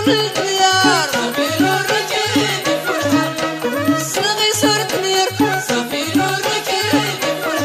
الديار صافي الركيب فرحان صغي صرت مير صافي الركيب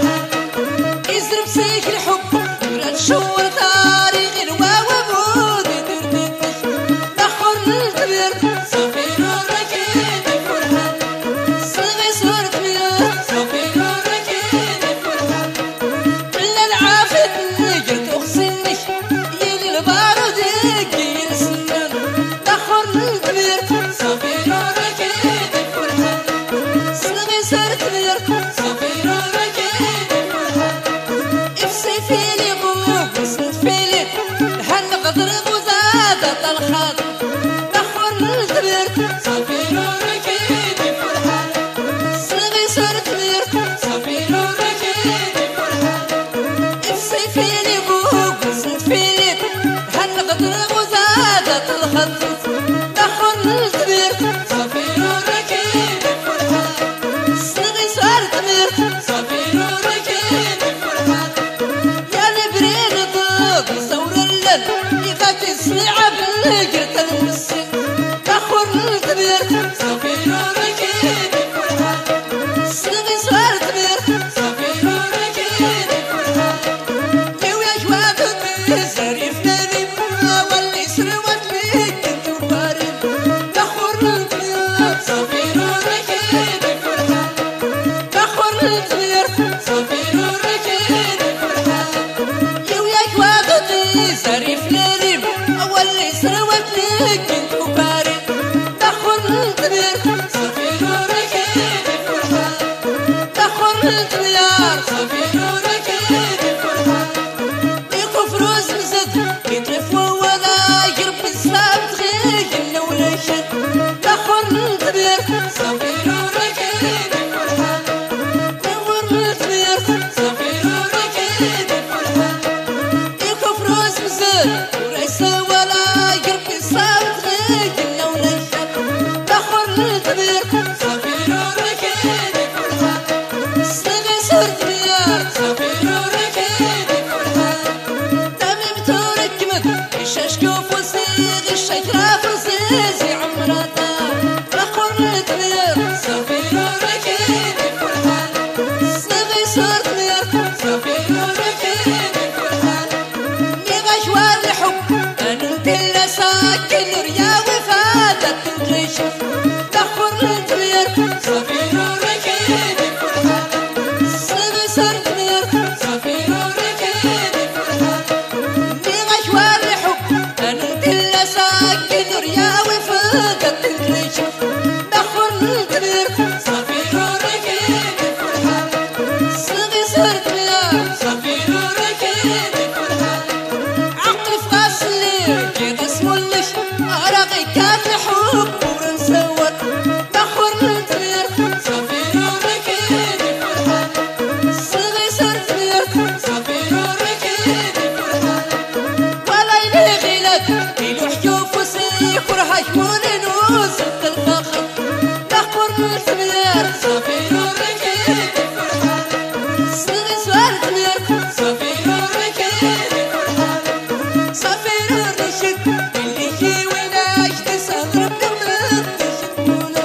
فرحان يزرب سيك الحب ورا تشور طريق الواو بودي دردتك دخل الكبير صافي الركيب فرحان صغي صرت مير صافي الركيب فرحان إلا العافية نقرت أغسلني يلي البارود يقيل سنان دخل الكبير صافي الركيب فرحان صغي صرت مير صافي الركيب فرحان افسي فيلي بوك وسند فيلي هالنقدر وزادت الخاط دخل الكبير صافي الركيب فرحان صغي صرت مير صافي الركيب فرحان افسي فيلي بوك وسند فيلي هالنقدر وزادت الخط دخل الكبير صافي الركيب فرحان صغي صرت مير صافي الركيب فرحان يا البريد ضوق صور الليل يغطي السلعة بالقرط المسك دخل الكبير صافي الركيب فرحان صغي صرت مير صافي الركيب فرحان يا جواد الزريف ناري واللي سروت ليك انتو بارد دخل الكبير صافي الركيب فرحان دخل الكبير صافي الركيب فرحان يا جواد الزريف ناري واللي سروت ليك انتو بارد دخل الكبير صافي الركيب فرحان دخل الكبير صافي الركيب فرحان يقف روز مزد يطرف ولا يرب السلام تغيق ولا شد دخل الكبير صافي الركيب فرحان دور الكبير صافي الركيب فرحان يقف روز مزد وليس ولا يرب السلام تغيق ولا شد دخل الكبير صافي الركيب فرحان صغي صرت ميار صافي الركيب فرحان تميم تركبت الشاشكوف وصيغ الشكرة فرزيزي عمرتا دخل الكبير صافي الركيب فرحان صغي صرت ميار صافي الركيب فرحان نغش والحب أنا انت اللي ساكن رياوي فاتت تنكشف دخل الكبير صافي الركيب فرحان صغي صرت مير صافي الركيب فرحان نغش والحب أنا انت اللي ساكن رياوي فاتت تنكشف دخل الكبير صافي الركيب فرحان صغي صرت مير صافي الركيب فرحان عقل في غسلي كي اسمولش أراغي كان الحب ونسور دخل الكبير صافي الركيب فرحان صغي صرت مير صافي الركيب فرحان ولا يلغي لك يلوح جوف وسيخ ورهاش ونوس الفخر دخل الكبير صافي الركيب فرحان صغي صرت مير صافي الركيب فرحان صافي الرشد اللي يجي وناش تصغر بمن تشدونا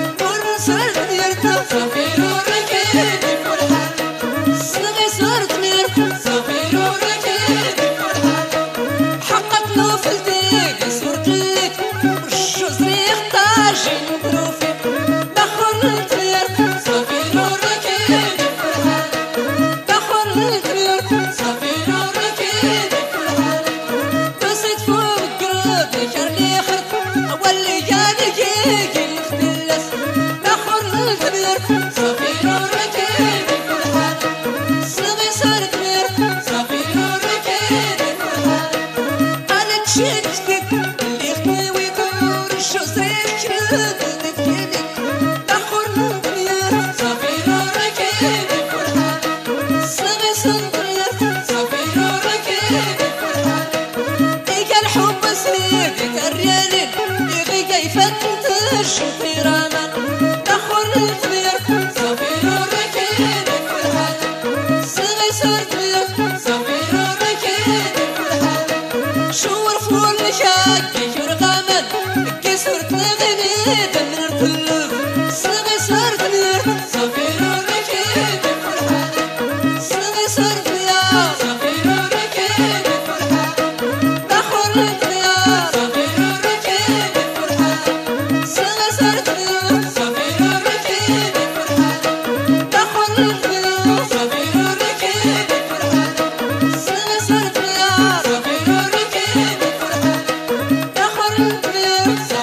ورسلت ميرتا صافي الركيب فرحان صغي صرت مير صافي الركيب فرحان حقق له في الديك صورت لك رشو زريخ طاجين ظروفي دخل الكبير صافي الركيب فرحان دخل الكبير صافي الركيب فرحان بسيط فوق القرود نشر لي خرط واللي جاني جيجي المختلس دخل الكبير صافي الركيب فرحان صغي صرت مير صافي الركيب فرحان أنا تشتت اللي يخطي ويدور الشو زريخ شرد نتكلم دخل الكبير صافي الركيب فرحان صغي صرت مير صافي الركيب فرحان إيجا الحب سيد الريالين يغيقا يفتش في رانا دخل الكبير صافي الركيب فرحان صغي صرت مير صافي الركيب فرحان شور فول شاكي شور غامد صرت نغني دمر الفلوس صغي صرت نير صافي الركيب فرحان صغي صرت نير صافي الركيب فرحان بحر الديار صافي الركيب فرحان صغي صرت نير صافي الركيب فرحان بحر الديار صافي الركيب فرحان صغي صرت نير صافي الركيب فرحان بحر الديار